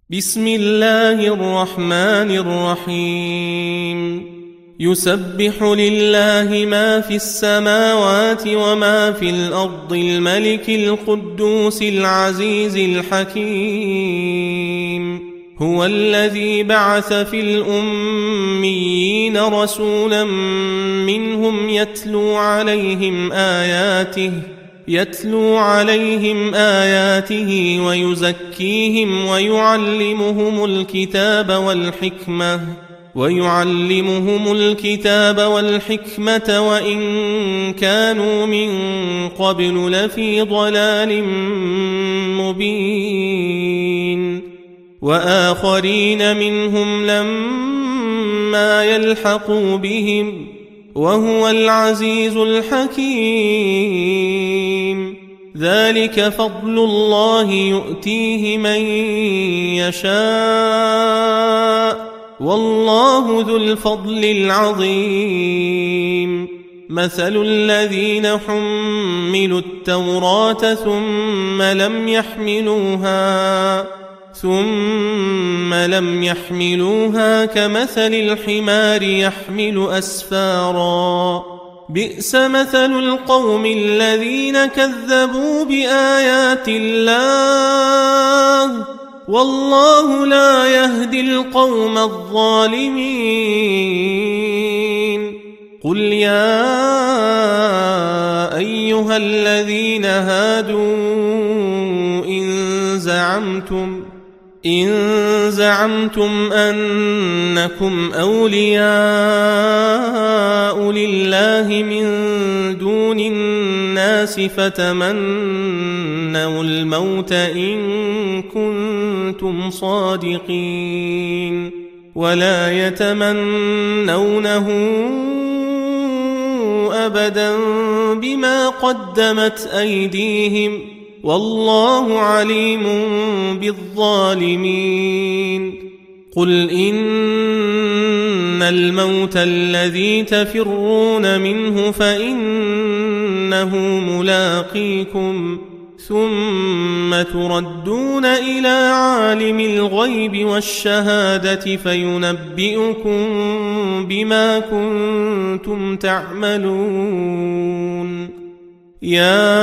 بسم الله الرحمن الرحيم يسبح لله ما في السماوات وما في الأرض الملك القدوس العزيز الحكيم هو الذي بعث في الأميين رسولا منهم يتلو عليهم آياته ويزكيهم ويعلمهم الكتاب والحكمة وإن كانوا من قبل لفي ضلال مبين وآخرين منهم لما يلحقوا بهم وهو العزيز الحكيم ذلك فضل الله يؤتيه من يشاء والله ذو الفضل العظيم مثل الذين حملوا التوراة ثم لم يحملوها كمثل الحمار يحمل أسفارا بئس مثل القوم الذين كذبوا بآيات الله والله لا يهدي القوم الظالمين قل يا أيها الذين هادوا إن زعمتم أنكم أولياء لله من دون الناس فتمنوا الموت إن كنتم صادقين ولا يتمنونه أبدا بما قدمت أيديهم والله عليم بالظالمين قل إن الموت الذي تفرون منه فإنه ملاقيكم ثم تردون إلى عالم الغيب والشهادة فينبئكم بما كنتم تعملون يا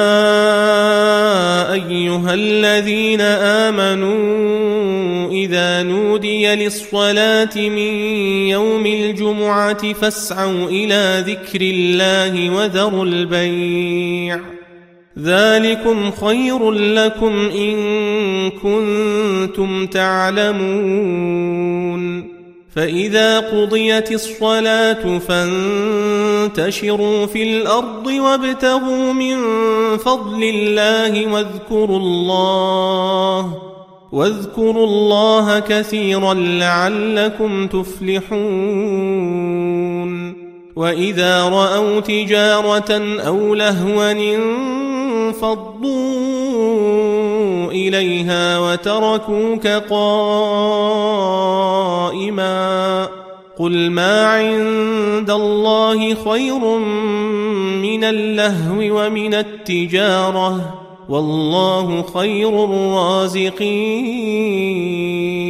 أيها الذين آمنوا إذا نودي للصلاة من يوم الجمعة فاسعوا إلى ذكر الله وذروا البيع ذلكم خير لكم إن كنتم تعلمون فإذا قضيت الصلاة فانتشروا في الأرض وابتغوا من فضل الله واذكروا الله كثيرا لعلكم تفلحون وإذا رأوا تجارة أو لهوا انفضوا إليها وتركوك قائما قل ما عند الله خير من اللهو ومن التجارة والله خير الرازقين